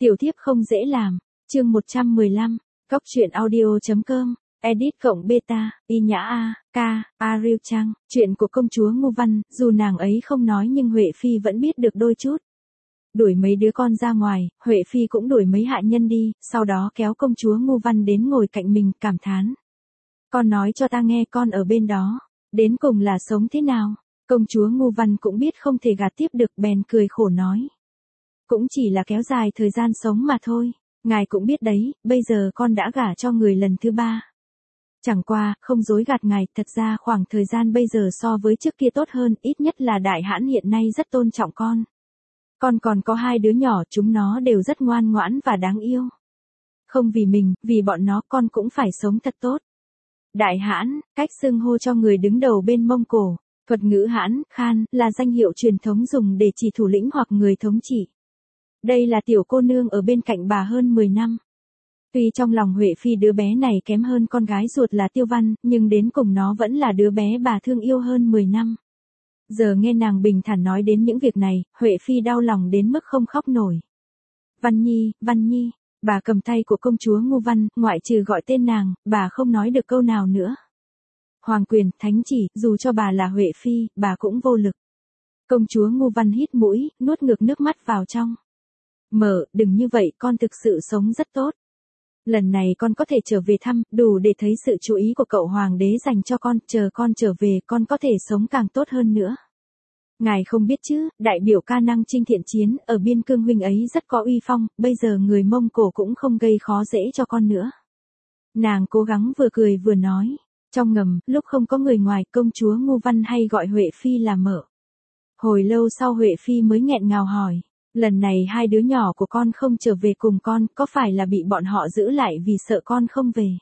Tiểu thiếp không dễ làm. Chương 115. Cóc truyện audio.com. Edit cộng beta. Y Nhã A. K. Ariel Trang. Chuyện của công chúa Ngưu Văn, dù nàng ấy không nói nhưng Huệ Phi vẫn biết được đôi chút. Đuổi mấy đứa con ra ngoài, Huệ Phi cũng đuổi mấy hạ nhân đi, sau đó kéo công chúa Ngưu Văn đến ngồi cạnh mình, cảm thán. Con nói cho ta nghe, con ở bên đó, đến cùng là sống thế nào? Công chúa Ngưu Văn cũng biết không thể gạt tiếp được, bèn cười khổ nói. Cũng chỉ là kéo dài thời gian sống mà thôi, ngài cũng biết đấy, bây giờ con đã gả cho người lần thứ 3. Chẳng qua, không dối gạt ngài, thật ra khoảng thời gian bây giờ so với trước kia tốt hơn, ít nhất là đại hãn hiện nay rất tôn trọng con. Con còn có 2 đứa nhỏ, chúng nó đều rất ngoan ngoãn và đáng yêu. Không vì mình, vì bọn nó con cũng phải sống thật tốt. Đại hãn, cách xưng hô cho người đứng đầu bên Mông Cổ. Thuật ngữ hãn, khan, là danh hiệu truyền thống dùng để chỉ thủ lĩnh hoặc người thống trị. Đây là tiểu cô nương ở bên cạnh bà hơn 10 năm. Tuy trong lòng Huệ Phi đứa bé này kém hơn con gái ruột là Tiêu Văn, nhưng đến cùng nó vẫn là đứa bé bà thương yêu hơn 10 năm. Giờ nghe nàng bình thản nói đến những việc này, Huệ Phi đau lòng đến mức không khóc nổi. Văn Nhi, bà cầm tay của công chúa Ngưu Văn, ngoại trừ gọi tên nàng, bà không nói được câu nào nữa. Hoàng quyền, thánh chỉ, dù cho bà là Huệ Phi, bà cũng vô lực. Công chúa Ngưu Văn hít mũi, nuốt ngược nước mắt vào trong. Mở, đừng như vậy, con thực sự sống rất tốt. Lần này con có thể trở về thăm, đủ để thấy sự chú ý của cậu hoàng đế dành cho con, chờ con trở về, con có thể sống càng tốt hơn nữa. Ngài không biết chứ, đại biểu ca năng chinh thiện chiến, ở biên cương huynh ấy rất có uy phong, bây giờ người Mông Cổ cũng không gây khó dễ cho con nữa. Nàng cố gắng vừa cười vừa nói. Trong ngầm, lúc không có người ngoài, công chúa Ngưu Văn hay gọi Huệ Phi là Mợ. Hồi lâu sau Huệ Phi mới nghẹn ngào hỏi. Lần này 2 đứa nhỏ của con không trở về cùng con, có phải là bị bọn họ giữ lại vì sợ con không về?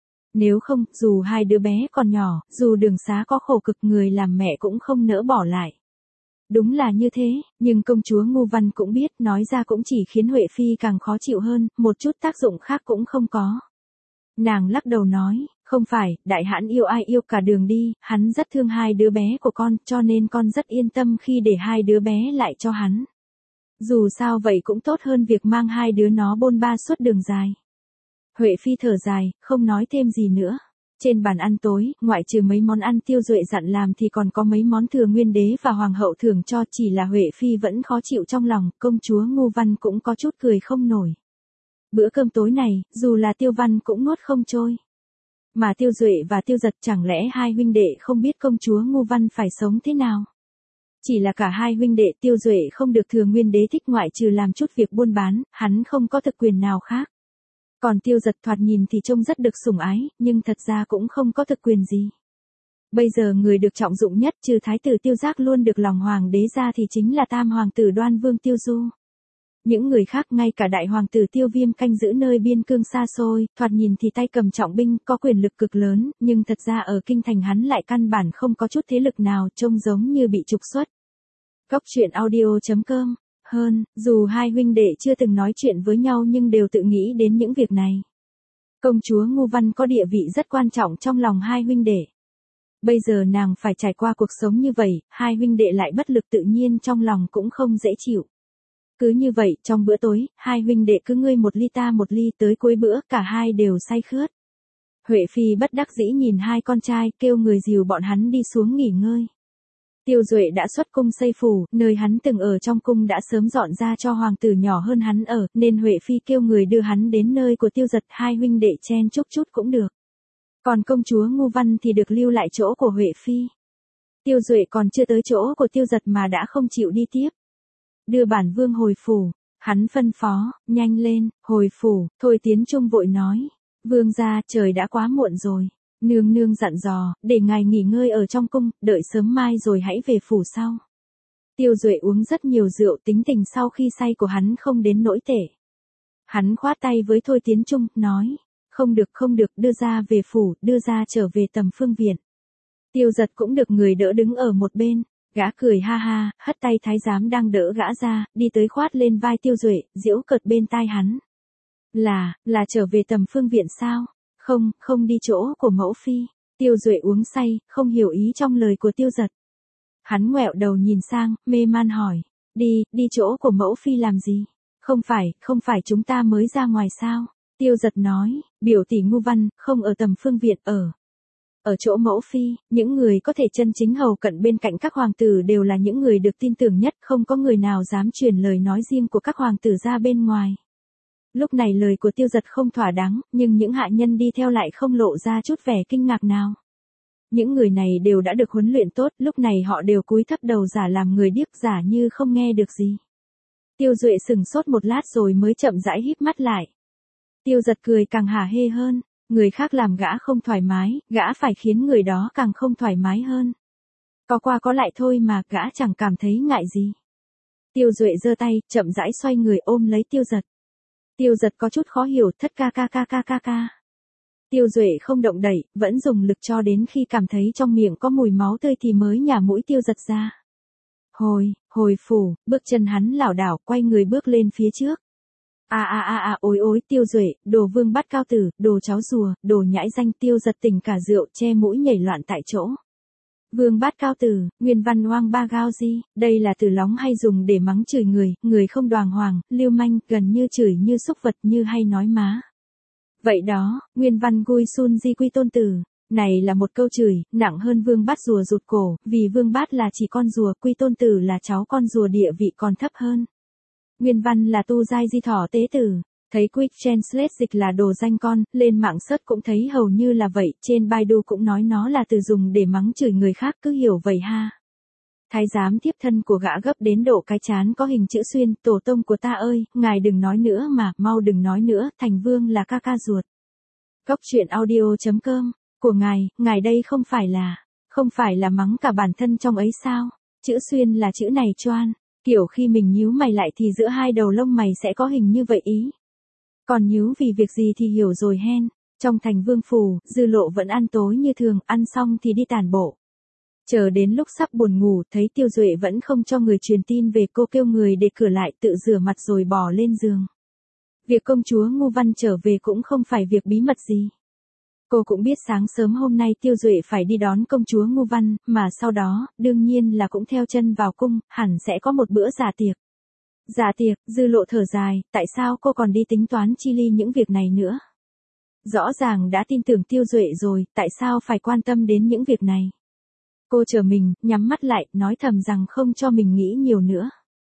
Nếu không, dù 2 đứa bé còn nhỏ, dù đường xá có khổ cực, người làm mẹ cũng không nỡ bỏ lại. Đúng là như thế, nhưng công chúa Ngưu Văn cũng biết, nói ra cũng chỉ khiến Huệ Phi càng khó chịu hơn, một chút tác dụng khác cũng không có. Nàng lắc đầu nói, không phải, đại hãn yêu ai yêu cả đường đi, hắn rất thương 2 đứa bé của con, cho nên con rất yên tâm khi để 2 đứa bé lại cho hắn. Dù sao vậy cũng tốt hơn việc mang 2 đứa nó bôn ba suốt đường dài. Huệ Phi thở dài, không nói thêm gì nữa. Trên bàn ăn tối, ngoại trừ mấy món ăn Tiêu Duệ dặn làm thì còn có mấy món thừa nguyên đế và hoàng hậu thưởng cho, chỉ là Huệ Phi vẫn khó chịu trong lòng, công chúa Ngưu Văn cũng có chút cười không nổi. Bữa cơm tối này, dù là Tiêu Văn cũng nuốt không trôi. Mà Tiêu Duệ và Tiêu Giật, chẳng lẽ 2 huynh đệ không biết công chúa Ngưu Văn phải sống thế nào? Chỉ là cả 2 huynh đệ, Tiêu Duệ không được thừa nguyên đế thích, ngoại trừ làm chút việc buôn bán, hắn không có thực quyền nào khác. Còn Tiêu Giật thoạt nhìn thì trông rất được sủng ái, nhưng thật ra cũng không có thực quyền gì. Bây giờ người được trọng dụng nhất, trừ thái tử Tiêu Giác luôn được lòng hoàng đế ra, thì chính là tam hoàng tử Đoan Vương Tiêu Du. Những người khác, ngay cả đại hoàng tử Tiêu Viêm canh giữ nơi biên cương xa xôi, thoạt nhìn thì tay cầm trọng binh, có quyền lực cực lớn, nhưng thật ra ở kinh thành hắn lại căn bản không có chút thế lực nào, trông giống như bị trục xuất. Cóc truyện audio.com. Dù 2 huynh đệ chưa từng nói chuyện với nhau nhưng đều tự nghĩ đến những việc này. Công chúa Ngưu Văn có địa vị rất quan trọng trong lòng 2 huynh đệ. Bây giờ nàng phải trải qua cuộc sống như vậy, 2 huynh đệ lại bất lực, tự nhiên trong lòng cũng không dễ chịu. Cứ như vậy, trong bữa tối, 2 huynh đệ cứ ngươi một ly ta một ly, tới cuối bữa, cả hai đều say khướt. Huệ Phi bất đắc dĩ nhìn 2 con trai, kêu người dìu bọn hắn đi xuống nghỉ ngơi. Tiêu Duệ đã xuất cung xây phủ, nơi hắn từng ở trong cung đã sớm dọn ra cho hoàng tử nhỏ hơn hắn ở, nên Huệ Phi kêu người đưa hắn đến nơi của Tiêu Giật, 2 huynh đệ chen chúc chút cũng được. Còn công chúa Ngưu Văn thì được lưu lại chỗ của Huệ Phi. Tiêu Duệ còn chưa tới chỗ của Tiêu Giật mà đã không chịu đi tiếp. Đưa bản vương hồi phủ, hắn phân phó, nhanh lên, hồi phủ. Thôi Tiến Trung vội nói, vương gia, trời đã quá muộn rồi. Nương nương dặn dò, để ngài nghỉ ngơi ở trong cung, đợi sớm mai rồi hãy về phủ sau. Tiêu Duệ uống rất nhiều rượu, tính tình sau khi say của hắn không đến nỗi tệ. Hắn khoát tay với Thôi Tiến Trung, nói, không được, đưa ra về phủ, đưa ra trở về Tầm Phương Viện. Tiêu Giật cũng được người đỡ đứng ở một bên, gã cười ha ha, hất tay thái giám đang đỡ gã ra, đi tới khoát lên vai Tiêu Duệ, giễu cợt bên tai hắn. Là trở về Tầm Phương Viện sao? Không đi chỗ của mẫu phi. Tiêu Duệ uống say, không hiểu ý trong lời của Tiêu Giật. Hắn ngoẹo đầu nhìn sang, mê man hỏi, đi chỗ của mẫu phi làm gì? Không phải chúng ta mới ra ngoài sao? Tiêu Giật nói, biểu tỷ Ngu Văn, không ở tầm phương viện ở chỗ mẫu phi, những người có thể chân chính hầu cận bên cạnh các hoàng tử đều là những người được tin tưởng nhất, không có người nào dám truyền lời nói riêng của các hoàng tử ra bên ngoài. Lúc này lời của Tiêu Giật không thỏa đáng, nhưng những hạ nhân đi theo lại không lộ ra chút vẻ kinh ngạc nào. Những người này đều đã được huấn luyện tốt, lúc này họ đều cúi thấp đầu giả làm người điếc, giả như không nghe được gì. Tiêu Duệ sững sốt một lát rồi mới chậm rãi híp mắt lại. Tiêu Giật cười càng hả hê hơn, người khác làm gã không thoải mái, gã phải khiến người đó càng không thoải mái hơn. Có qua có lại thôi mà, gã chẳng cảm thấy ngại gì. Tiêu Duệ giơ tay, chậm rãi xoay người ôm lấy Tiêu Giật. Tiêu Giật có chút khó hiểu, thất ca. Tiêu Duệ không động đậy, vẫn dùng lực cho đến khi cảm thấy trong miệng có mùi máu tươi thì mới nhả mũi Tiêu Giật ra. Hồi phủ, bước chân hắn lảo đảo quay người bước lên phía trước. Ôi Tiêu Duệ, đồ vương bát cao tử, đồ cháu rùa, đồ nhãi danh. Tiêu Giật tỉnh cả rượu, che mũi nhảy loạn tại chỗ. Vương bát cao tử, nguyên văn hoang ba gao di, đây là từ lóng hay dùng để mắng chửi người không đoàng hoàng, lưu manh, gần như chửi như xúc vật, như hay nói má. Vậy đó, nguyên văn gui sun di quy tôn tử, này là một câu chửi, nặng hơn vương bát rùa rụt cổ, vì vương bát là chỉ con rùa, quy tôn tử là cháu con rùa, địa vị còn thấp hơn. Nguyên văn là tu giai di thỏ tế tử. Thấy Quick Translate dịch là đồ danh con, lên mạng search cũng thấy hầu như là vậy, trên Baidu cũng nói nó là từ dùng để mắng chửi người khác, cứ hiểu vậy ha. Thái giám tiếp thân của gã gấp đến độ cái trán có hình chữ xuyên, tổ tông của ta ơi, ngài đừng nói nữa mà, mau đừng nói nữa, Thành Vương là ca ruột. Góc truyện audio.com, của ngài đây không phải là mắng cả bản thân trong ấy sao? Chữ xuyên là chữ này choan, kiểu khi mình nhíu mày lại thì giữa hai đầu lông mày sẽ có hình như vậy ý. Còn nhíu vì việc gì thì hiểu rồi hen. Trong thành vương phủ, Dư Lộ vẫn ăn tối như thường, ăn xong thì đi tản bộ. Chờ đến lúc sắp buồn ngủ, thấy Tiêu Duệ vẫn không cho người truyền tin về, cô kêu người để cửa lại, tự rửa mặt rồi bò lên giường. Việc công chúa Ngu Văn trở về cũng không phải việc bí mật gì. Cô cũng biết sáng sớm hôm nay Tiêu Duệ phải đi đón công chúa Ngu Văn, mà sau đó, đương nhiên là cũng theo chân vào cung, hẳn sẽ có một bữa dạ tiệc. Dạ tiệc, Dư Lộ thở dài, tại sao cô còn đi tính toán chi ly những việc này nữa? Rõ ràng đã tin tưởng Tiêu Duệ rồi, tại sao phải quan tâm đến những việc này? Cô chờ mình, nhắm mắt lại, nói thầm rằng không cho mình nghĩ nhiều nữa.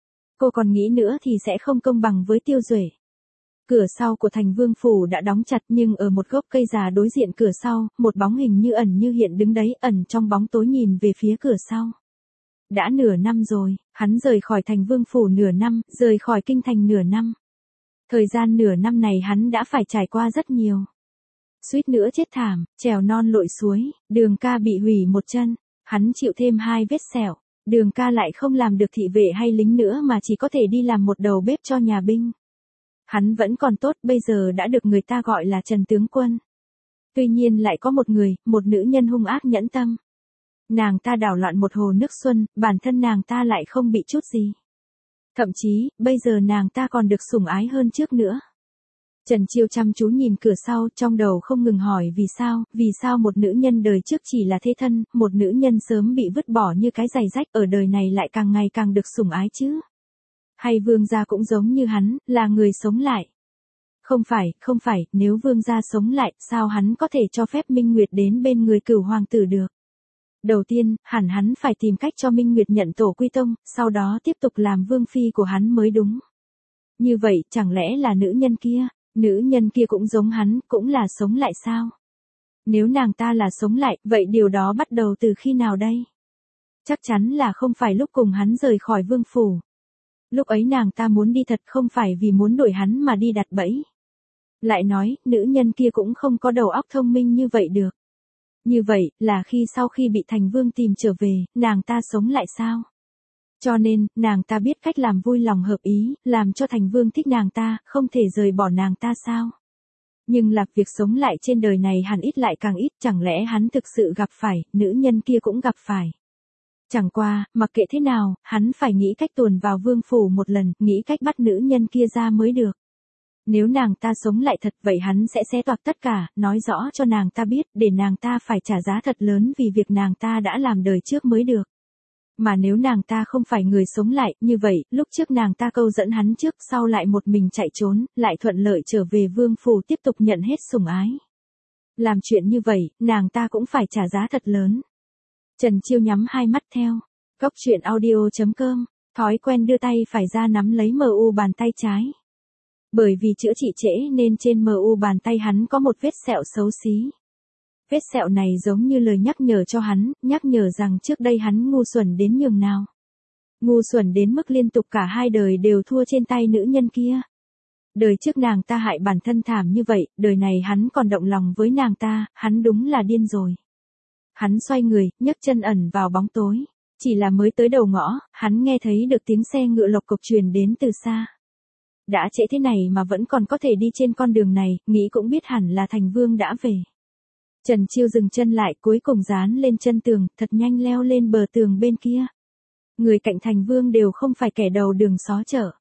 Cô còn nghĩ nữa thì sẽ không công bằng với Tiêu Duệ. Cửa sau của thành vương phủ đã đóng chặt, nhưng ở một gốc cây già đối diện cửa sau, một bóng hình như ẩn như hiện đứng đấy, ẩn trong bóng tối nhìn về phía cửa sau. Đã nửa năm rồi, hắn rời khỏi thành vương phủ nửa năm, rời khỏi kinh thành nửa năm. Thời gian nửa năm này hắn đã phải trải qua rất nhiều. Suýt nữa chết thảm, trèo non lội suối, Đường Ca bị hủy một chân, hắn chịu thêm 2 vết sẹo. Đường Ca lại không làm được thị vệ hay lính nữa mà chỉ có thể đi làm một đầu bếp cho nhà binh. Hắn vẫn còn tốt, bây giờ đã được người ta gọi là Trần tướng quân. Tuy nhiên lại có một nữ nhân hung ác nhẫn tâm. Nàng ta đảo loạn một hồ nước xuân, bản thân nàng ta lại không bị chút gì. Thậm chí, bây giờ nàng ta còn được sủng ái hơn trước nữa. Trần Chiêu chăm chú nhìn cửa sau, trong đầu không ngừng hỏi vì sao một nữ nhân đời trước chỉ là thế thân, một nữ nhân sớm bị vứt bỏ như cái giày rách ở đời này lại càng ngày càng được sủng ái chứ. Hay vương gia cũng giống như hắn, là người sống lại. Không phải, nếu vương gia sống lại, sao hắn có thể cho phép Minh Nguyệt đến bên người Cửu hoàng tử được? Đầu tiên, hẳn hắn phải tìm cách cho Minh Nguyệt nhận tổ quy tông, sau đó tiếp tục làm vương phi của hắn mới đúng. Như vậy, chẳng lẽ là nữ nhân kia cũng giống hắn, cũng là sống lại sao? Nếu nàng ta là sống lại, vậy điều đó bắt đầu từ khi nào đây? Chắc chắn là không phải lúc cùng hắn rời khỏi vương phủ. Lúc ấy nàng ta muốn đi thật, không phải vì muốn đuổi hắn mà đi đặt bẫy. Lại nói, nữ nhân kia cũng không có đầu óc thông minh như vậy được. Như vậy, là sau khi bị thành vương tìm trở về, nàng ta sống lại sao? Cho nên, nàng ta biết cách làm vui lòng hợp ý, làm cho thành vương thích nàng ta, không thể rời bỏ nàng ta sao? Nhưng là việc sống lại trên đời này hẳn ít lại càng ít, chẳng lẽ hắn thực sự gặp phải, nữ nhân kia cũng gặp phải. Chẳng qua, mặc kệ thế nào, hắn phải nghĩ cách tuồn vào vương phủ một lần, nghĩ cách bắt nữ nhân kia ra mới được. Nếu nàng ta sống lại thật, vậy hắn sẽ xé toạc tất cả, nói rõ cho nàng ta biết, để nàng ta phải trả giá thật lớn vì việc nàng ta đã làm đời trước mới được. Mà nếu nàng ta không phải người sống lại, như vậy, lúc trước nàng ta câu dẫn hắn trước, sau lại một mình chạy trốn, lại thuận lợi trở về vương phủ tiếp tục nhận hết sủng ái. Làm chuyện như vậy, nàng ta cũng phải trả giá thật lớn. Trần Chiêu nhắm hai mắt theo. Góc truyện audio.com, thói quen đưa tay phải ra nắm lấy MU bàn tay trái. Bởi vì chữa trị trễ nên trên MU bàn tay hắn có một vết sẹo xấu xí. Vết sẹo này giống như lời nhắc nhở cho hắn, nhắc nhở rằng trước đây hắn ngu xuẩn đến nhường nào. Ngu xuẩn đến mức liên tục cả hai đời đều thua trên tay nữ nhân kia. Đời trước nàng ta hại bản thân thảm như vậy, đời này hắn còn động lòng với nàng ta, hắn đúng là điên rồi. Hắn xoay người, nhấc chân ẩn vào bóng tối. Chỉ là mới tới đầu ngõ, hắn nghe thấy được tiếng xe ngựa lộc cộc truyền đến từ xa. Đã trễ thế này mà vẫn còn có thể đi trên con đường này, nghĩ cũng biết hẳn là Thành Vương đã về. Trần Chiêu dừng chân lại, cuối cùng dán lên chân tường, thật nhanh leo lên bờ tường bên kia. Người cạnh Thành Vương đều không phải kẻ đầu đường xó chợ.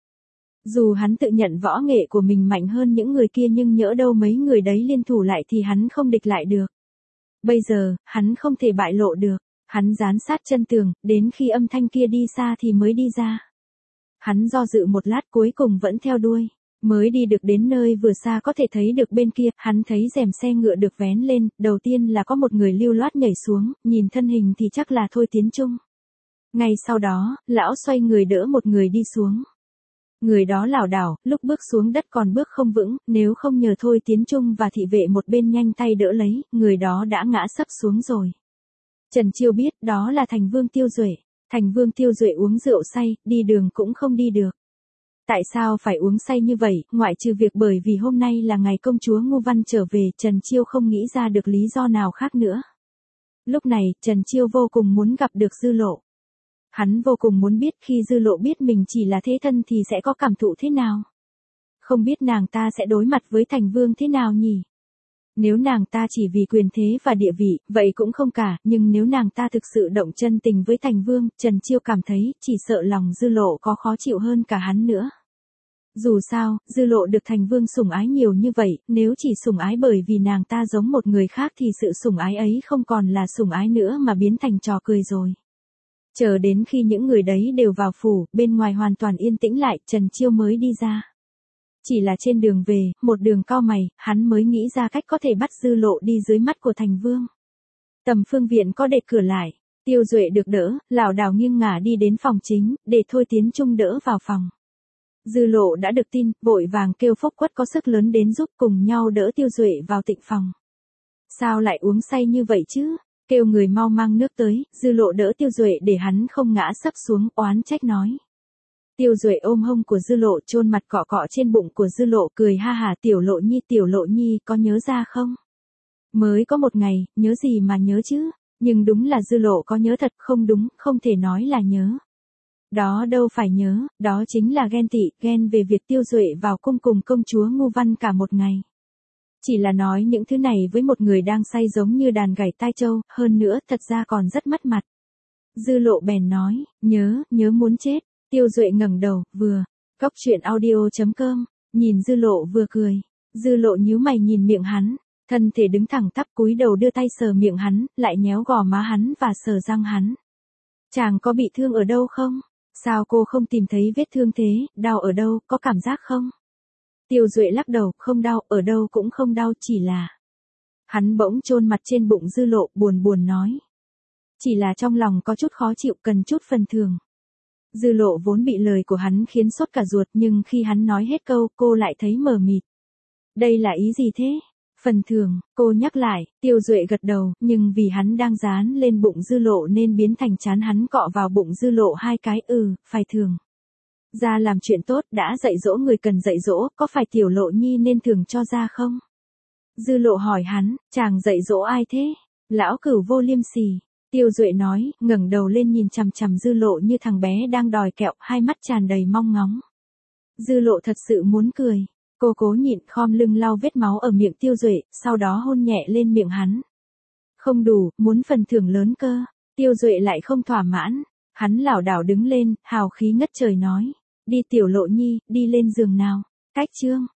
Dù hắn tự nhận võ nghệ của mình mạnh hơn những người kia nhưng nhỡ đâu mấy người đấy liên thủ lại thì hắn không địch lại được. Bây giờ, hắn không thể bại lộ được. Hắn dán sát chân tường, đến khi âm thanh kia đi xa thì mới đi ra. Hắn do dự một lát cuối cùng vẫn theo đuôi. Mới đi được đến nơi vừa xa có thể thấy được bên kia, hắn thấy rèm xe ngựa được vén lên, đầu tiên là có một người lưu loát nhảy xuống, nhìn thân hình thì chắc là Thôi Tiến Trung. Ngay sau đó, lão xoay người đỡ một người đi xuống. Người đó lảo đảo, lúc bước xuống đất còn bước không vững, nếu không nhờ Thôi Tiến Trung và thị vệ một bên nhanh tay đỡ lấy, người đó đã ngã sấp xuống rồi. Trần Chiêu biết đó là Thành Vương Tiêu Duệ. Thành Vương Tiêu Duệ uống rượu say, đi đường cũng không đi được. Tại sao phải uống say như vậy, ngoại trừ việc bởi vì hôm nay là ngày công chúa Ngô Văn trở về, Trần Chiêu không nghĩ ra được lý do nào khác nữa. Lúc này, Trần Chiêu vô cùng muốn gặp được Dư Lộ. Hắn vô cùng muốn biết khi Dư Lộ biết mình chỉ là thế thân thì sẽ có cảm thụ thế nào. Không biết nàng ta sẽ đối mặt với Thành Vương thế nào nhỉ? Nếu nàng ta chỉ vì quyền thế và địa vị, vậy cũng không cả, nhưng nếu nàng ta thực sự động chân tình với Thành Vương, Trần Chiêu cảm thấy, chỉ sợ lòng Dư Lộ có khó chịu hơn cả hắn nữa. Dù sao, Dư Lộ được Thành Vương sủng ái nhiều như vậy, nếu chỉ sủng ái bởi vì nàng ta giống một người khác thì sự sủng ái ấy không còn là sủng ái nữa mà biến thành trò cười rồi. Chờ đến khi những người đấy đều vào phủ, bên ngoài hoàn toàn yên tĩnh lại, Trần Chiêu mới đi ra. Chỉ là trên đường về, một đường cau mày, hắn mới nghĩ ra cách có thể bắt Dư Lộ đi dưới mắt của Thành Vương. Tầm Phương viện có đệt cửa lại, Tiêu Duệ được đỡ, lảo đảo nghiêng ngả đi đến phòng chính, để Thôi Tiến Trung đỡ vào phòng. Dư Lộ đã được tin, vội vàng kêu Phúc Quất có sức lớn đến giúp cùng nhau đỡ Tiêu Duệ vào tịnh phòng. Sao lại uống say như vậy chứ? Kêu người mau mang nước tới, Dư Lộ đỡ Tiêu Duệ để hắn không ngã sấp xuống, oán trách nói. Tiêu Duệ ôm hông của Dư Lộ chôn mặt cọ cọ trên bụng của Dư Lộ cười ha hà Tiểu Lộ Nhi có nhớ ra không? Mới có một ngày, nhớ gì mà nhớ chứ? Nhưng đúng là Dư Lộ có nhớ thật không đúng, không thể nói là nhớ. Đó đâu phải nhớ, đó chính là ghen tị, ghen về việc Tiêu Duệ vào cung cùng công chúa Ngô Văn cả một ngày. Chỉ là nói những thứ này với một người đang say giống như đàn gảy tai trâu, hơn nữa thật ra còn rất mất mặt. Dư Lộ bèn nói, nhớ muốn chết. Tiêu Duệ ngẩng đầu, vừa, góc truyện audio.com, nhìn Dư Lộ vừa cười. Dư Lộ nhíu mày nhìn miệng hắn, thân thể đứng thẳng tắp cúi đầu đưa tay sờ miệng hắn, lại nhéo gò má hắn và sờ răng hắn. Chàng có bị thương ở đâu không? Sao cô không tìm thấy vết thương thế, đau ở đâu, có cảm giác không? Tiêu Duệ lắc đầu, không đau, ở đâu cũng không đau, chỉ là... Hắn bỗng chôn mặt trên bụng Dư Lộ, buồn buồn nói. Chỉ là trong lòng có chút khó chịu, cần chút phần thường. Dư Lộ vốn bị lời của hắn khiến sốt cả ruột nhưng khi hắn nói hết câu cô lại thấy mờ mịt. Đây là ý gì thế? Phần thường, cô nhắc lại, Tiêu Duệ gật đầu, nhưng vì hắn đang dán lên bụng Dư Lộ nên biến thành trán hắn cọ vào bụng Dư Lộ hai cái, phải thường. Ra làm chuyện tốt, đã dạy dỗ người cần dạy dỗ, có phải Tiểu Lộ Nhi nên thường cho ra không? Dư Lộ hỏi hắn, chàng dạy dỗ ai thế? Lão Cửu vô liêm sỉ. Tiêu Duệ nói, ngẩng đầu lên nhìn chằm chằm Dư Lộ như thằng bé đang đòi kẹo, hai mắt tràn đầy mong ngóng. Dư Lộ thật sự muốn cười. Cô cố nhịn khom lưng lau vết máu ở miệng Tiêu Duệ, sau đó hôn nhẹ lên miệng hắn. Không đủ, muốn phần thưởng lớn cơ. Tiêu Duệ lại không thỏa mãn. Hắn lảo đảo đứng lên, hào khí ngất trời nói. Đi Tiểu Lộ Nhi, đi lên giường nào. Cách chương.